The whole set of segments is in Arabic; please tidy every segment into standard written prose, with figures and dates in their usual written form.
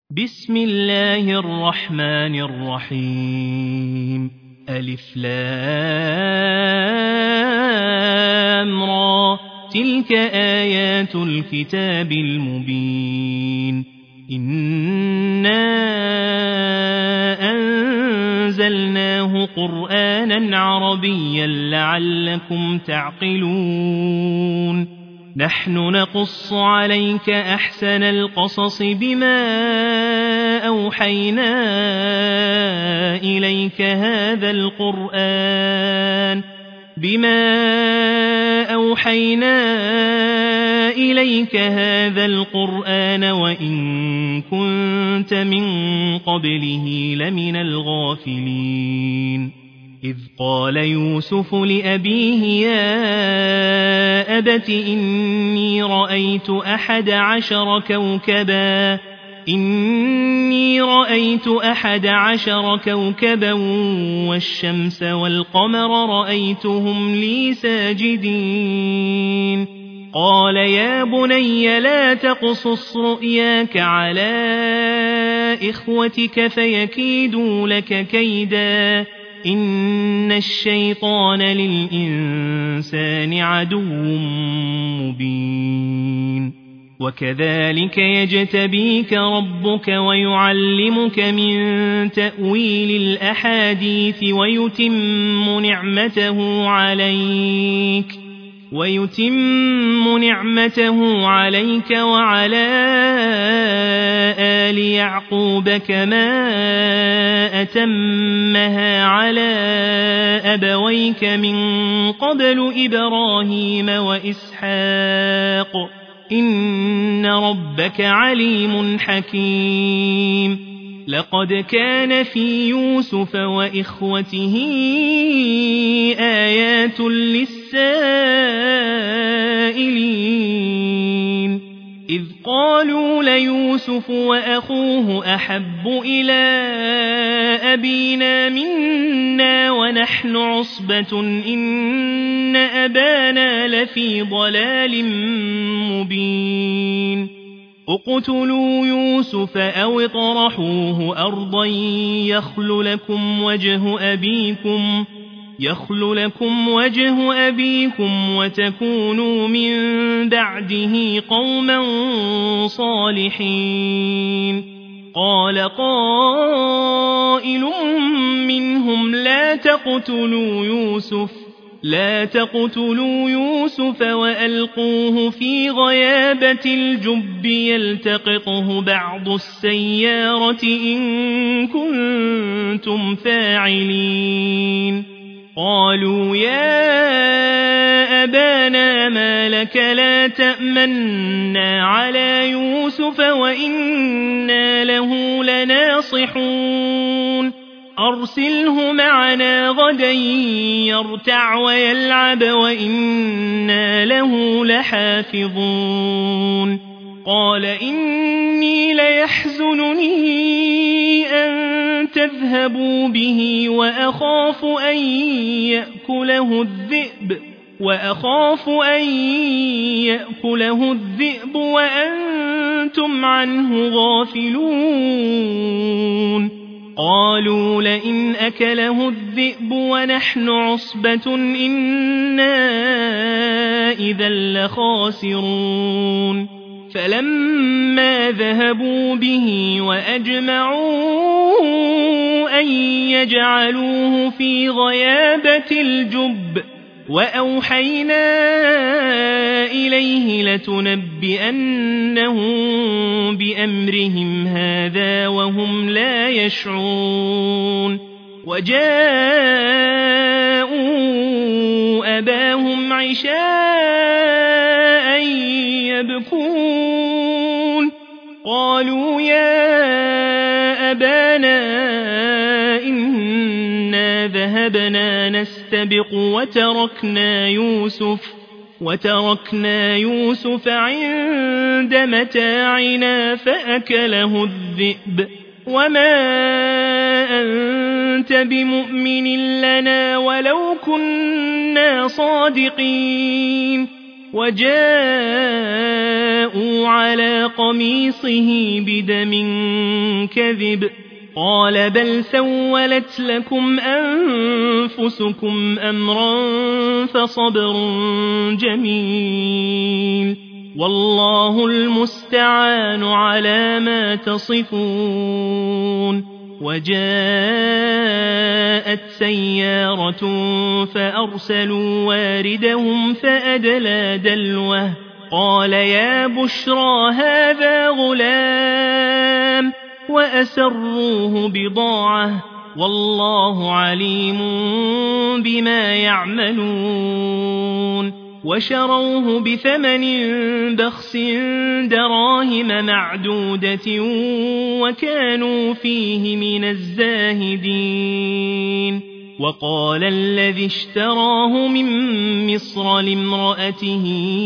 بسم الله الرحمن الرحيم ألف لام را تلك آيات الكتاب المبين إنا أنزلناه قرآنا عربيا لعلكم تعقلون نحن نقص عليك أحسن القصص بما أوحينا إليك هذا القرآن وإن كنت من قبله لمن الغافلين إذ قال يوسف لأبيه يا أبت إني رأيت 11 كوكبا والشمس والقمر رأيتهم لي ساجدين قال يا بني لا تقصص رؤياك على إخوتك فيكيدوا لك كيدا إن الشيطان للإنسان عدو مبين وكذلك يجتبيك ربك ويعلمك من تأويل الأحاديث ويتم نعمته عليك وعلى آل يعقوب كما أتمها على أبويك من قبل إبراهيم وإسحاق إن ربك عليم حكيم لقد كان في يوسف وإخوته آيات للسائلين إذ قالوا ليوسف وأخوه أحب إلى أبينا منا ونحن عصبة إن أبانا لفي ضلال مبين اقتلوا يوسف أو اطرحوه أرضا يخل لكم وجه أبيكم وتكونوا من بعده قوما صالحين قال قائل منهم لا تقتلوا يوسف وألقوه في غيابة الجب يلتقطه بعض السيارة إن كنتم فاعلين قالوا يا أبانا ما لك لا تأمنا على يوسف وإنا له لناصحون أرسله معنا غدا يرتع ويلعب وإنا له لحافظون قال إني ليحزنني أن تذهبوا به وأخاف أن يأكله الذئب وأنتم عنه غافلون قالوا لئن أكله الذئب ونحن عصبة إنا إذا لخاسرون فلما ذهبوا به وأجمعوا أن يجعلوه في غيابة الجب وأوحينا إليه لتنبئنهم بأمرهم هذا وهم لا يشعرون وجاءوا أباهم عشاء يبكون قالوا يا أبانا إنا ذهبنا نستبق وتركنا يوسف عند متاعنا فأكله الذئب وما أنت بمؤمن لنا ولو كنا صادقين وجاءوا على قميصه بدم كذب قال بل سولت لكم أنفسكم أمرا فصبر جميل والله المستعان على ما تصفون. وجاءت سيارة فأرسلوا واردهم فأدلى دلوه قال يا بشرى هذا غلام وأسروه بضاعة والله عليم بما يعملون. وشروه بثمن بخس دراهم معدودة وكانوا فيه من الزاهدين. وقال الذي اشتراه من مصر لامرأته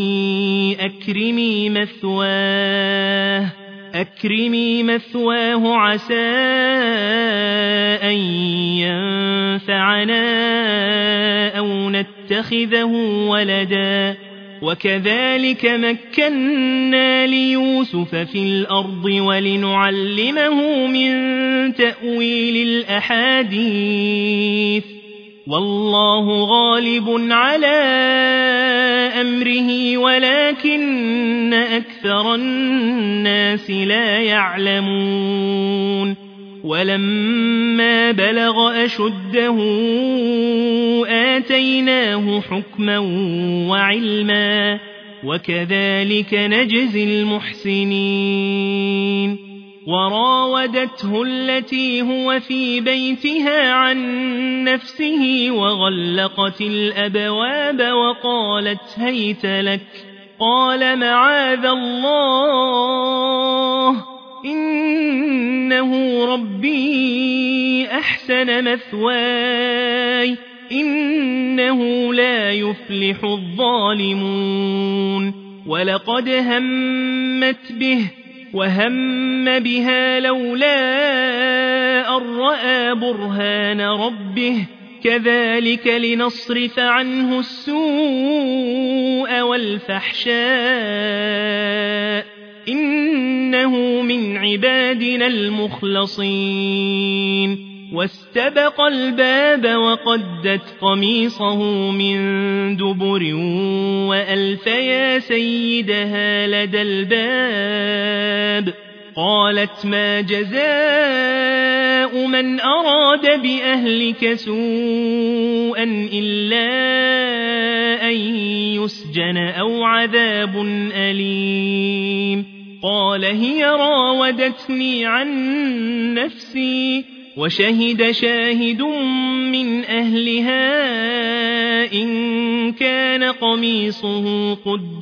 أكرمي مثواه عسى أن ينفعنا أو نتخذه ولدا وكذلك مكنا ليوسف في الأرض ولنعلمه من تأويل الأحاديث والله غالب على أمره ولكن أكثر الناس لا يعلمون. ولما بلغ أشده آتيناه حكما وعلما وكذلك نجزي المحسنين. وراودته التي هو في بيتها عن نفسه وغلقت الأبواب وقالت هيت لك قال معاذ الله إنه ربي أحسن مثواي إنه لا يفلح الظالمون. ولقد همت به وهم بها لولا أن رأى برهان ربه كذلك لنصرف عنه السوء والفحشاء إنه من عبادنا المخلصين. واستبق الباب وقدت قميصه من دبر وألف يا سيدها لدى الباب قالت ما جزاء من أراد بأهلك سوءا إلا أن يسجن أو عذاب أليم قال هي راودتني عن نفسي وشهد شاهد من أهلها إن كان قميصه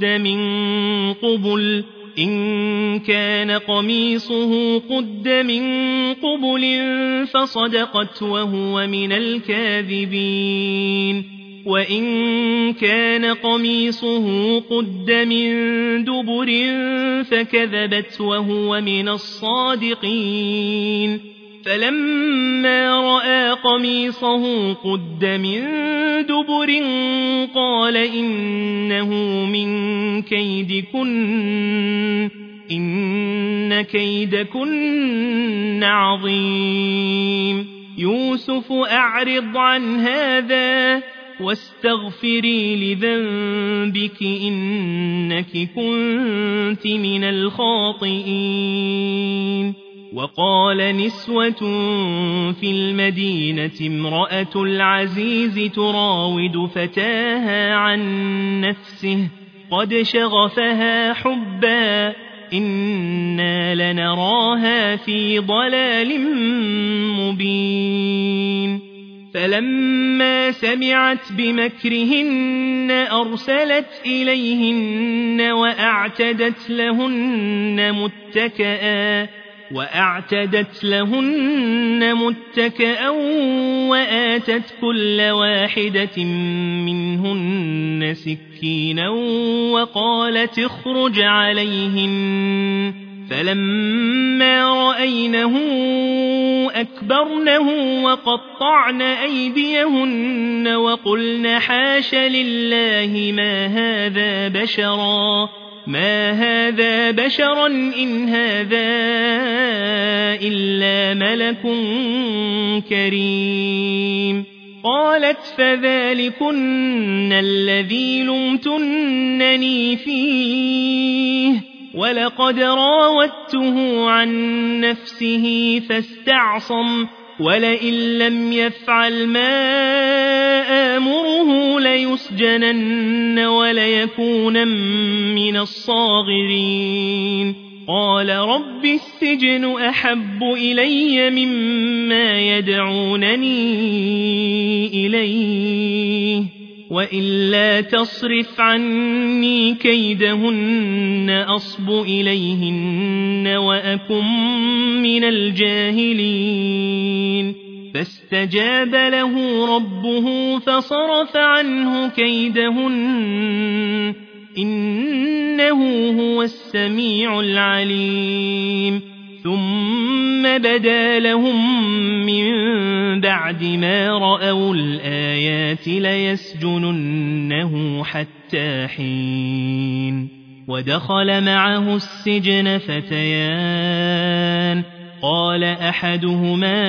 قد من قبل فصدقت وهو من الكاذبين وإن كان قميصه قد من دبر فكذبت وهو من الصادقين. فلما رأى قميصه قد من دبر قال إنه من كيدكن إن كيدكن عظيم. يوسف أعرض عن هذا واستغفري لذنبك إنك كنت من الخاطئين. وقال نسوة في المدينة امرأة العزيز تراود فتاها عن نفسه قد شغفها حبا إنا لنراها في ضلال مبين. فلما سمعت بمكرهن أرسلت إليهن وأعتدت لهن متكئا وآتت كل واحدة منهن سكينا وقالت اخرج عليهن فلما رأينه أكبرنه وقطعن أيديهن وقلن حاش لله ما هذا بشرا إن هذا إلا ملك كريم. قالت فذلكن الذي لمتنني فيه ولقد راودته عن نفسه فاستعصم ولئن لم يفعل ما آمره ليسجنن وليكون من الصاغرين. قال رب السجن أحب إلي مما يدعونني إليه وإلا تصرف عني كيدهن أصب إليهن وأكن من الجاهلين. فاستجاب له ربه فصرف عنه كيدهن إنه هو السميع العليم. ثم بدا لهم من بعد ما رأوا الآيات ليسجننه حتى حين. ودخل معه السجن فتيان قال أحدهما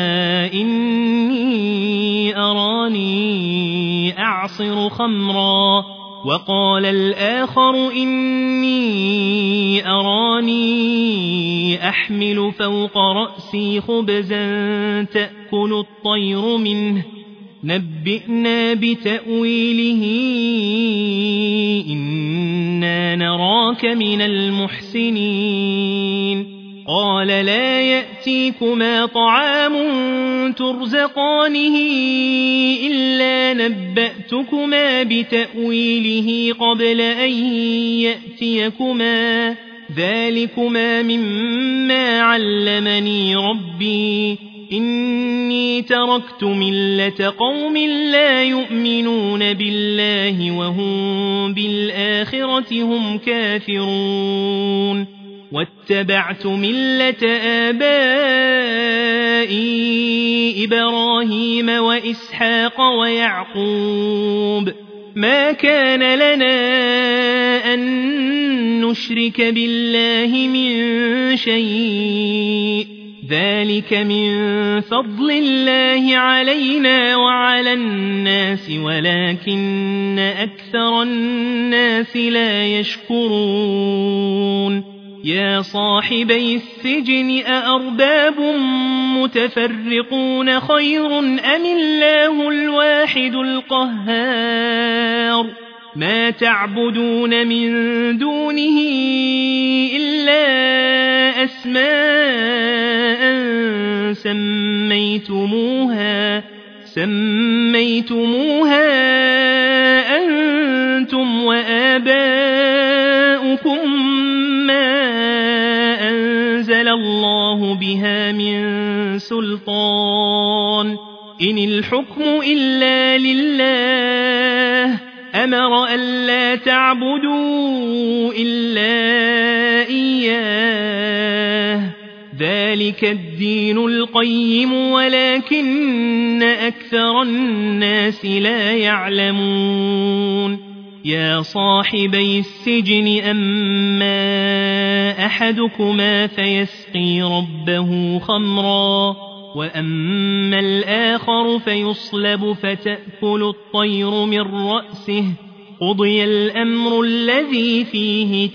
إني أراني أعصر خمرا وقال الآخر إني أراني أحمل فوق رأسي خبزا تأكل الطير منه نبئنا بتأويله إنا نراك من المحسنين. قال لا يأتيكما طعام ترزقانه إلا نبأتكما بتأويله قبل أن يأتيكما ذلكما مما علمني ربي إني تركت ملة قوم لا يؤمنون بالله وهم بالآخرة هم كافرون واتبعت ملة آبائي إبراهيم وإسحاق ويعقوب ما كان لنا أن نشرك بالله من شيء ذلك من فضل الله علينا وعلى الناس ولكن أكثر الناس لا يشكرون. يا صاحبي السجن أأرباب متفرقون خير أم الله الواحد القهار. ما تعبدون من دونه إلا أسماء سميتموها أنتم وآباؤكم ما أنزل الله بها من سلطان إن الحكم إلا لله أمر ألا تعبدوا إلا إياه ذلك الدين القيم ولكن أكثر الناس لا يعلمون. يا صاحبي السجن أما أحدكما فيسقي ربه خمرا وأما الآخر فيصلب فتأكل الطير من رأسه قضي الأمر الذي فيه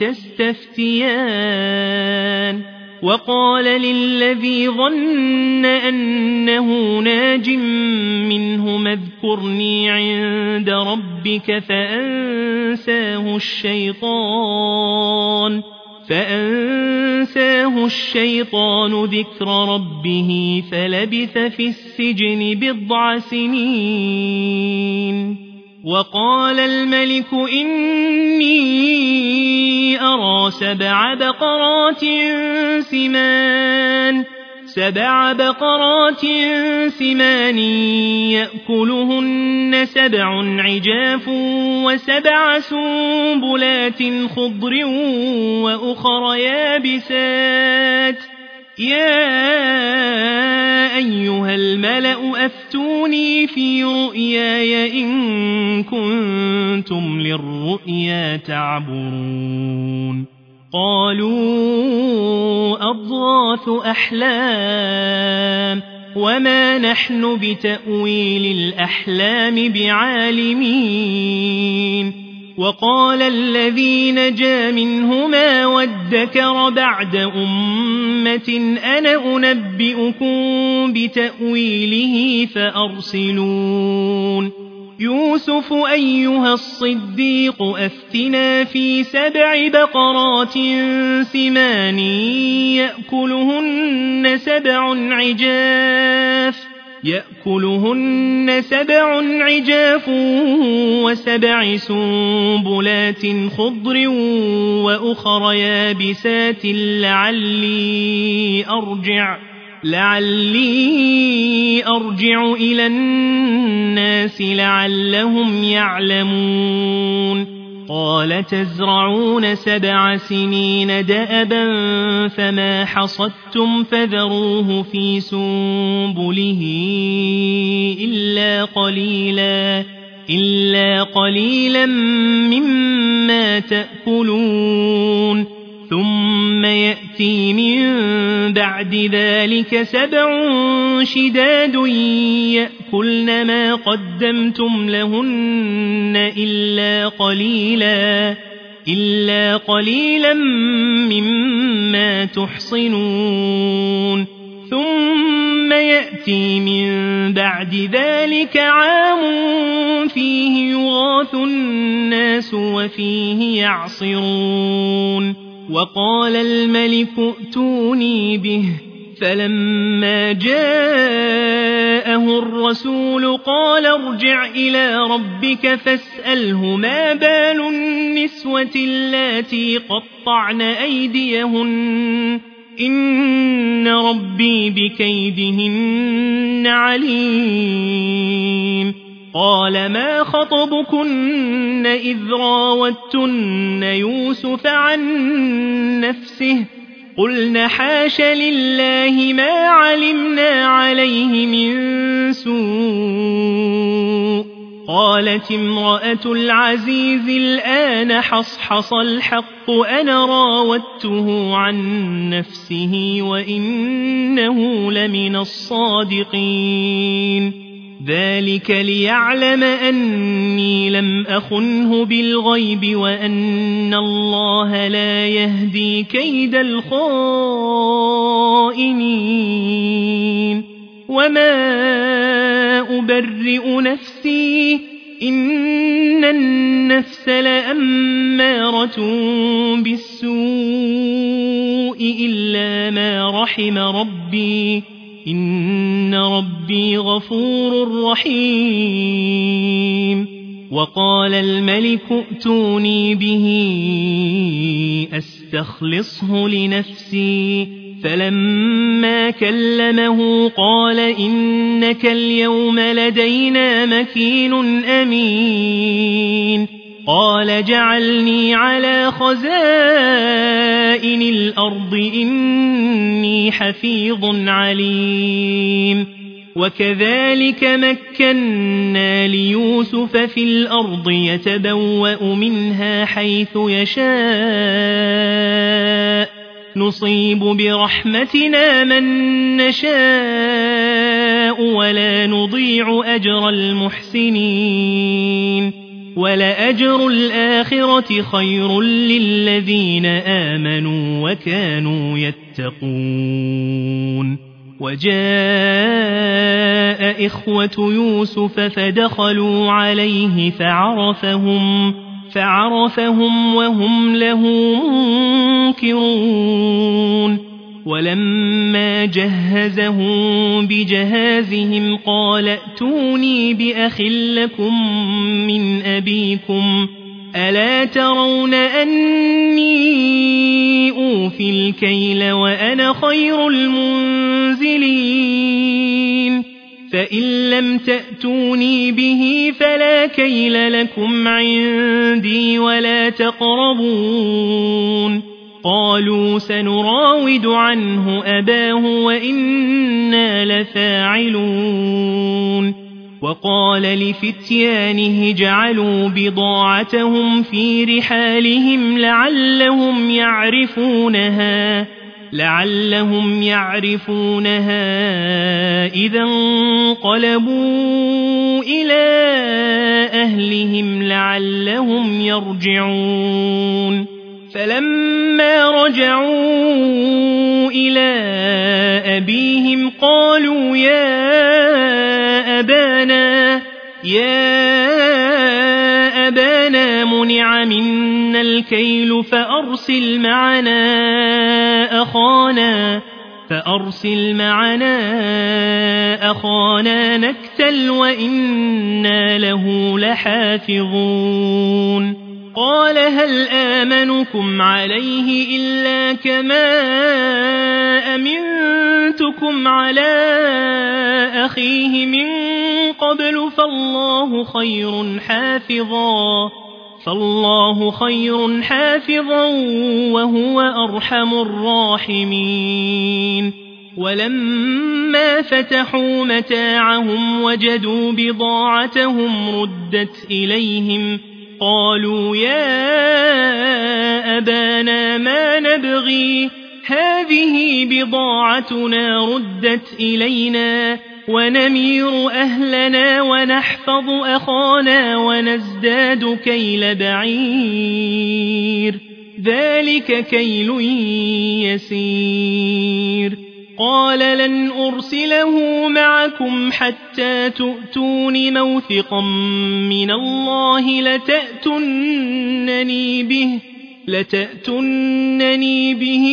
تستفتيان. وقال للذي ظن أنه ناج منه اذكرني عند ربك فأنساه الشيطان ذكر ربه فلبث في السجن 9 سنين. وقال الملك إني أرى 7 بقرات سمان يأكلهن 7 عجاف و7 سنبلات خضر وأخر يابسات يا أيها الملأ أفتوني في رؤياي إن كنتم للرؤيا تعبرون قالوا أضغاث أحلام وما نحن بتأويل الأحلام بعالمين وقال الذي نجا منهما وادكر بعد أمة أنا أنبئكم بتأويله فأرسلون يوسف أيها الصديق أفتنا في 7 بقرات سمان يأكلهن 7 عجاف و7 سنبلات خضر وأخر يابسات لعلي أرجع إلى الناس لعلهم يعلمون قال تزرعون 7 سنين دأبا فما حصدتم فذروه في سنبله إلا قليلا مما تأكلون ثم يأتي من بعد ذلك 7 شداد يأكلن ما قدمتم لهن إلا قليلا مما تحصنون ثم يأتي من بعد ذلك عام فيه يغاث الناس وفيه يعصرون وقال الملك ائتوني به فلما جاءه الرسول قال ارجع إلى ربك فاسأله ما بال النسوة اللاتي قطعن أيديهن إن ربي بكيدهن عليم قال ما خطبكن إذ راوتن يوسف عن نفسه قلن حاش لله ما علمنا عليه من سوء قالت امرأة العزيز الآن حصحص الحق أنا راودته عن نفسه وإنه لمن الصادقين ذلك ليعلم أني لم أخنه بالغيب وأن الله لا يهدي كيد الخائنين وما أبرئ نفسي إن النفس لأمارة بالسوء إلا ما رحم ربي إن ربي غفور رحيم وقال الملك ائتوني به أستخلصه لنفسي فلما كلمه قال إنك اليوم لدينا مكين أمين قال جعلني على خزائن الأرض إني حفيظ عليم وكذلك مكنا ليوسف في الأرض يتبوأ منها حيث يشاء نصيب برحمتنا من نشاء ولا نضيع أجر المحسنين ولأجر الآخرة خير للذين آمنوا وكانوا يتقون وجاء إخوة يوسف فدخلوا عليه فعرفهم وهم له منكرون ولما جهزهم بجهازهم قال ائتوني بأخ لكم من أبيكم ألا ترون أني أوفي الكيل وأنا خير المنزلين فإن لم تأتوني به فلا كيل لكم عندي ولا تقربون قالوا سنراود عنه أباه وإنا لفاعلون وقال لفتيانه جعلوا بضاعتهم في رحالهم لعلهم يعرفونها إذا انقلبوا إلى أهلهم لعلهم يرجعون فلما رجعوا إلى أبيهم قالوا يا أبانا منع منا الكيل فأرسل معنا أخانا نكتل وإنا له لحافظون قال هل آمنكم عليه إلا كما أمنتكم على أخيه من قبل فالله خير حافظا وهو أرحم الراحمين ولما فتحوا متاعهم وجدوا بضاعتهم ردت إليهم قالوا يا أبانا ما نبغي هذه بضاعتنا ردت إلينا ونمير أهلنا ونحفظ أخانا ونزداد كيل بعير ذلك كيل يسير قال لن أرسله معكم حتى تؤتون موثقا من الله لتأتونني به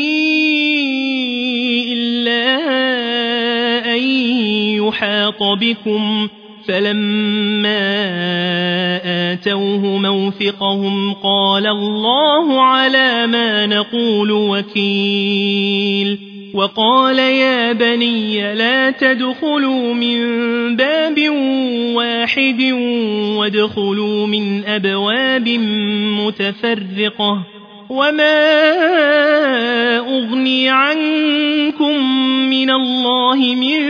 إلا أن يحاط بكم فلما آتوه موثقهم قال الله على ما نقول وكيل وقال يا بني لا تدخلوا من باب واحد وادخلوا من أبواب متفرقة وما أغني عنكم من الله من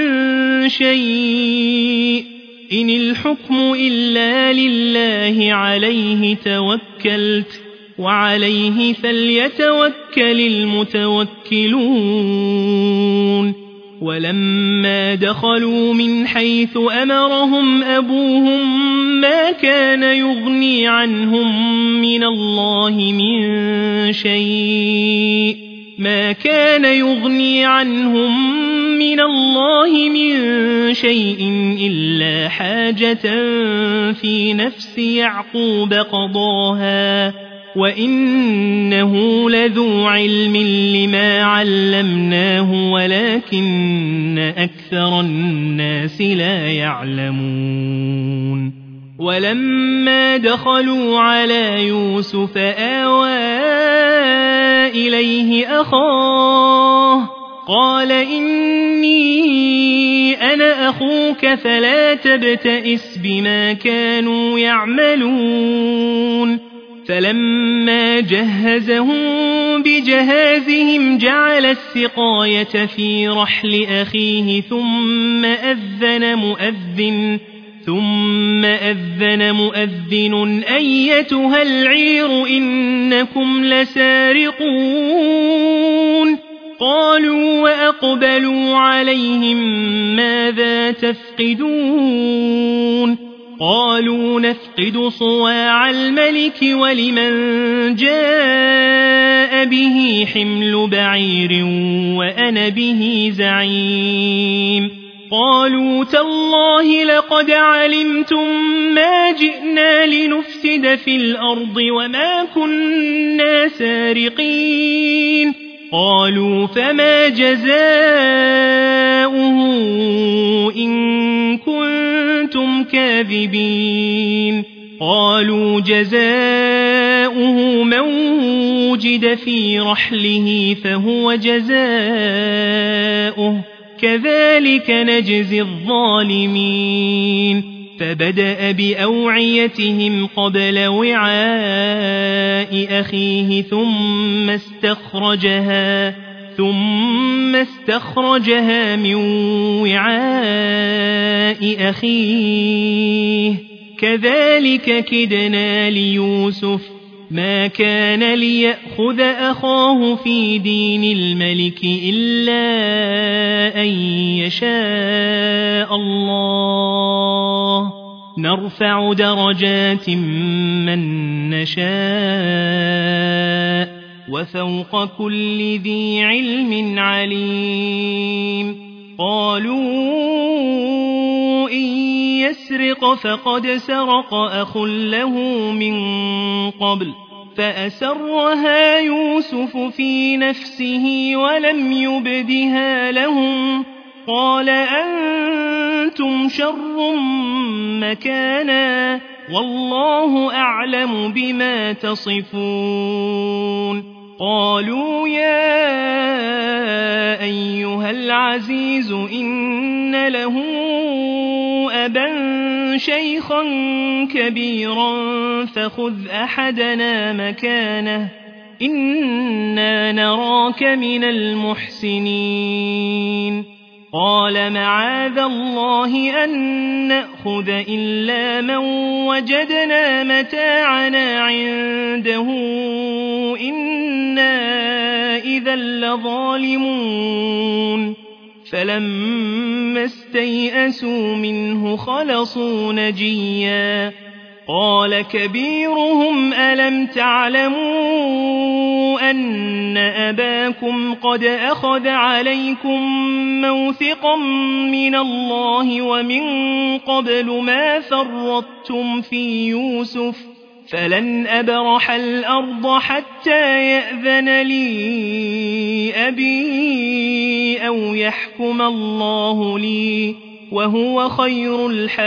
شيء إن الحكم إلا لله عليه توكلت وعليه فليتوكل المتوكلون ولما دخلوا من حيث أمرهم أبوهم ما كان يغني عنهم من الله من شيء إلا حاجة في نفس يعقوب قضاها وإنه لذو علم لما علمناه ولكن أكثر الناس لا يعلمون ولما دخلوا على يوسف آوى إليه أخاه قال إني أنا أخوك فلا تبتئس بما كانوا يعملون فلما جهزهم بجهازهم جعل السقاية في رحل أخيه ثم أذن مؤذن أيتها العير إنكم لسارقون قالوا وأقبلوا عليهم ماذا تفقدون قالوا نفقد صواع الملك ولمن جاء به حمل بعير وأنا به زعيم قالوا تالله لقد علمتم ما جئنا لنفسد في الأرض وما كنا سارقين قالوا فما جزاؤه إن كنتم كاذبين قالوا جزاؤه من وجد في رحله فهو جزاؤه كذلك نجزي الظالمين فبدأ بأوعيتهم قبل وعاء أخيه ثم استخرجها من وعاء أخيه كذلك كدنا ليوسف ما كان ليأخذ أخاه في دين الملك إلا أن يشاء الله نرفع درجات من نشاء وفوق كل ذي علم عليم قالوا إن يسرق فقد سرق أخ له من قبل فأسرها يوسف في نفسه ولم يبدها لهم قال أنتم شر مكانا والله أعلم بما تصفون قالوا يا أيها العزيز إن له أبا شيخا كبيرا فخذ أحدنا مكانه إنا نراك من المحسنين قال معاذ الله أن نأخذ إلا من وجدنا متاعنا عنده إنا إذا لظالمون فلما استيئسوا منه خلصوا نجيا قال كبيرهم ألم تعلموا أن أباكم قد أخذ عليكم موثقا من الله ومن قبل ما فرطتم في يوسف فلن أبرح الأرض حتى يأذن لي أبي أو يحكم الله لي وهو خير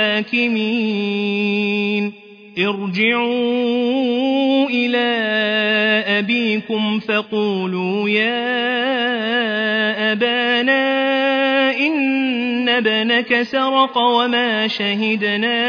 الحاكمين ارجعوا إلى أبيكم فقولوا يا أبانا إن ابنك سرق وما شهدنا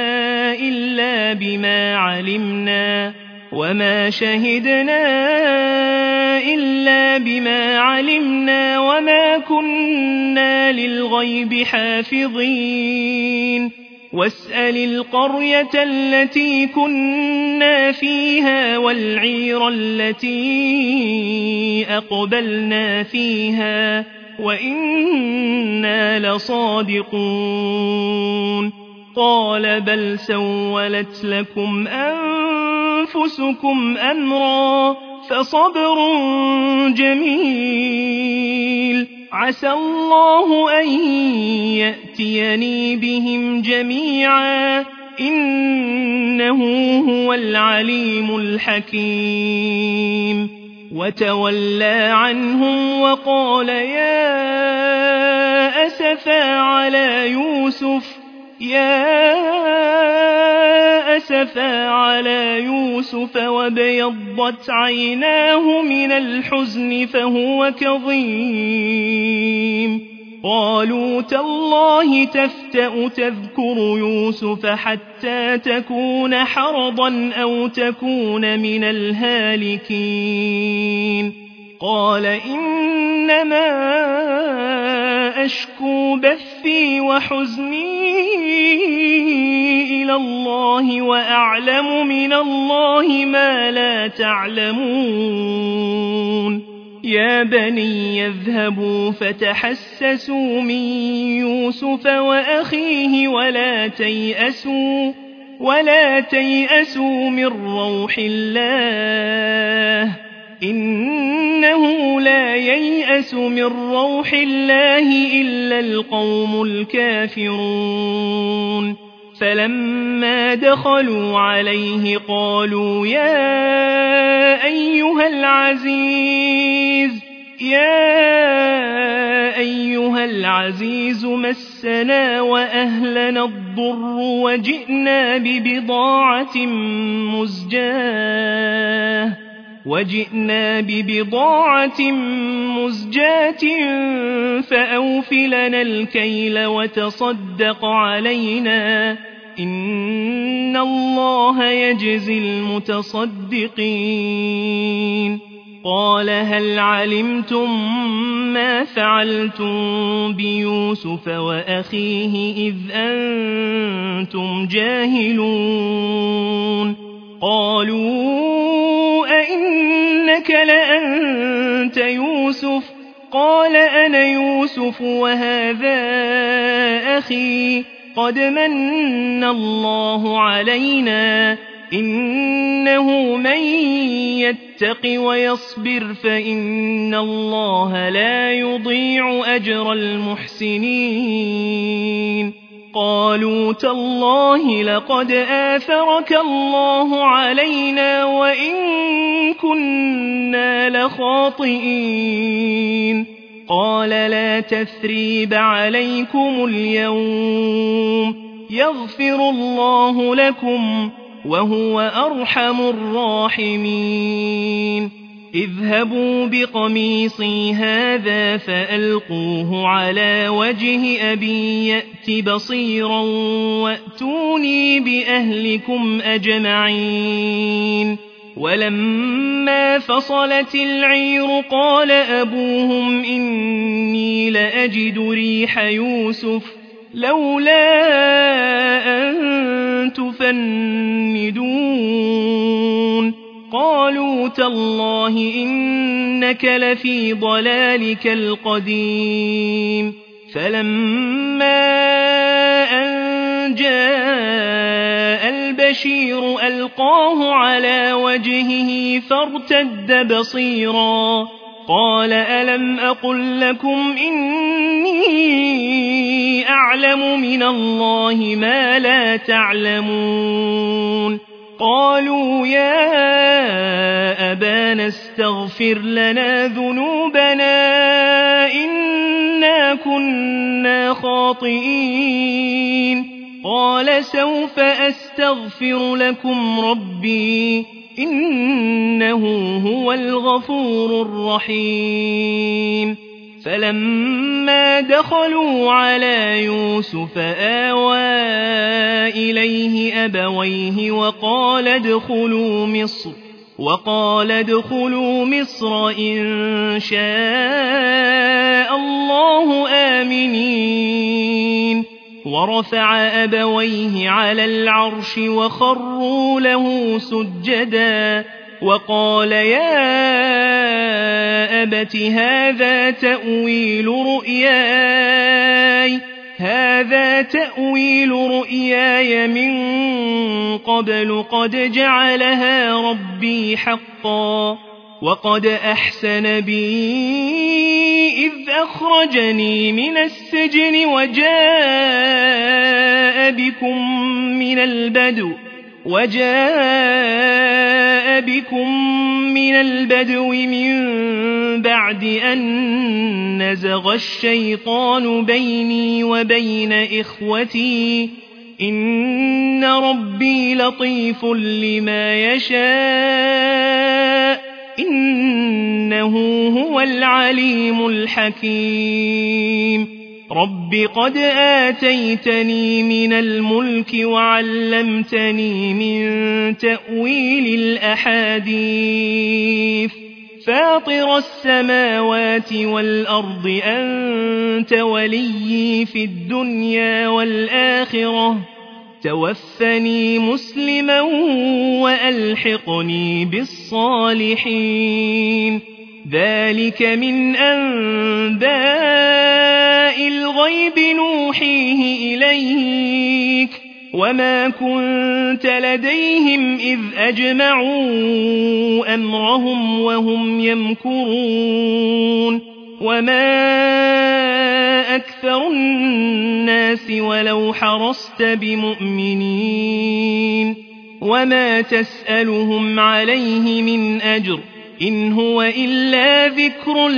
إلا بما علمنا وما كنا للغيب حافظين واسأل القرية التي كنا فيها والعير التي أقبلنا فيها وإنا لصادقون قال بل سولت لكم أنفسكم أمرا فصبر جميل عسى الله أن يأتيني بهم جميعا إنه هو العليم الحكيم وتولى عنهم وقال يا أسفا على يوسف وابيضت عيناه من الحزن فهو كظيم قالوا تالله تفتأ تذكر يوسف حتى تكون حرضا أو تكون من الهالكين قال إنما أشكو بثي وحزني إلى الله وأعلم من الله ما لا تعلمون يا بني يذهبوا فتحسسوا من يوسف وأخيه ولا تيأسوا من روح الله إنه لا ييأس من روح الله إلا القوم الكافرون فلما دخلوا عليه قالوا يا أيها العزيز مسنا وأهلنا الضر وجئنا ببضاعة مزجاة فأوف لنا الكيل وتصدق علينا إن الله يجزي المتصدقين قال هل علمتم ما فعلتم بيوسف وأخيه إذ أنتم جاهلون قالوا أئنك لأنت يوسف قال أنا يوسف وهذا أخي قد من الله علينا إنه من يتق ويصبر فإن الله لا يضيع أجر المحسنين قالوا تالله لقد آثرك الله علينا وإن كنا لخاطئين قال لا تثريب عليكم اليوم يغفر الله لكم وهو أرحم الراحمين اذهبوا بقميصي هذا فألقوه على وجه أبي يأت بصيرا وأتوني بأهلكم أجمعين ولما فصلت العير قال أبوهم إني لأجد ريح يوسف لولا أن تفندون قالوا تالله إنك لفي ضلالك القديم فلما أن جاء البشير ألقاه على وجهه فارتد بصيرا قال ألم أقل لكم إني أعلم من الله ما لا تعلمون قالوا يا أبانا استغفر لنا ذنوبنا إنا كنا خاطئين قال سوف أستغفر لكم ربي إنه هو الغفور الرحيم فلما دخلوا على يوسف آوى إليه أبويه وقال ادخلوا مصر إن شاء الله آمنين ورفع أبويه على العرش وخروا له سجدا وقال يا أبت هذا تأويل رؤياي من قبل قد جعلها ربي حقا وقد أحسن بي إذ أخرجني من السجن وجاء بكم من البدو من بعد أن نزغ الشيطان بيني وبين إخوتي إن ربي لطيف لما يشاء إنه هو العليم الحكيم رب قد آتيتني من الملك وعلمتني من تأويل الأحاديث فاطر السماوات والأرض أنت وليي في الدنيا والآخرة توفني مسلما وألحقني بالصالحين ذلك من أنباء الغيب نوحيه إليك وما كنت لديهم إذ أجمعوا أمرهم وهم يمكرون وما أكثر الناس ولو حرصت بمؤمنين وما تسألهم عليه من أجر إن هو إلا ذكر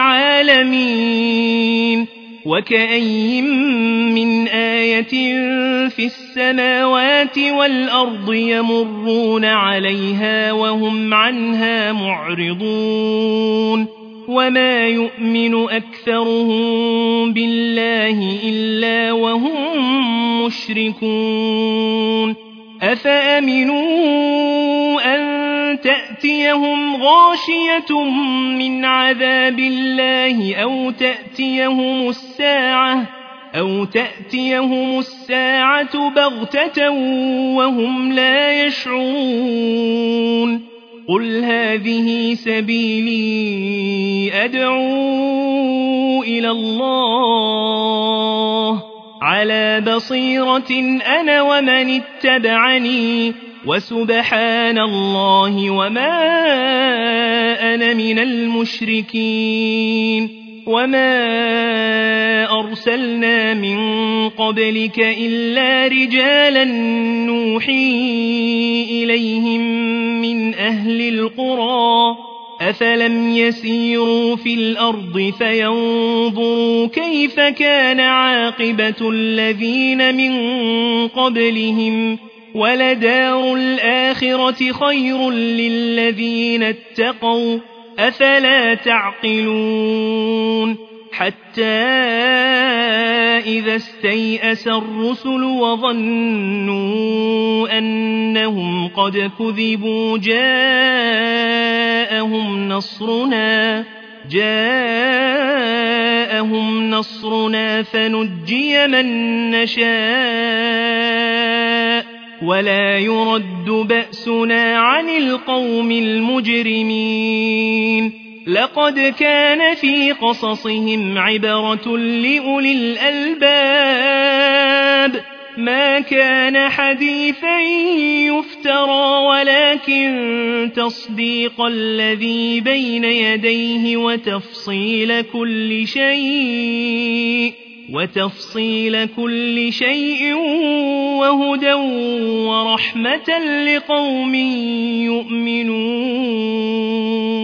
للعالمين وكأي من آية في السماوات والأرض يمرون عليها وهم عنها معرضون وما يؤمن أكثرهم بالله إلا وهم مشركون أفأمنوا أن تأتيهم غاشية من عذاب الله أو تأتيهم الساعة بغتة وهم لا يشعرون قل هذه سبيلي أدعو إلى الله على بصيرة أنا ومن اتبعني وسبحان الله وما أنا من المشركين وما أرسلنا من قبلك إلا رجالا نوحي إليهم من أهل القرى أفلم يسيروا في الأرض فينظروا كيف كان عاقبة الذين من قبلهم ولدار الآخرة خير للذين اتقوا أفلا تعقلون حتى إذا استيأس الرسل وظنوا أنهم قد كذبوا جاءهم نصرنا فنجي من نشاء ولا يرد بأسنا عن القوم المجرمين لقد كان في قصصهم عبرة لأولي الألباب ما كان حديثا يفترى ولكن تصديق الذي بين يديه وتفصيل كل شيء وهدى ورحمة لقوم يؤمنون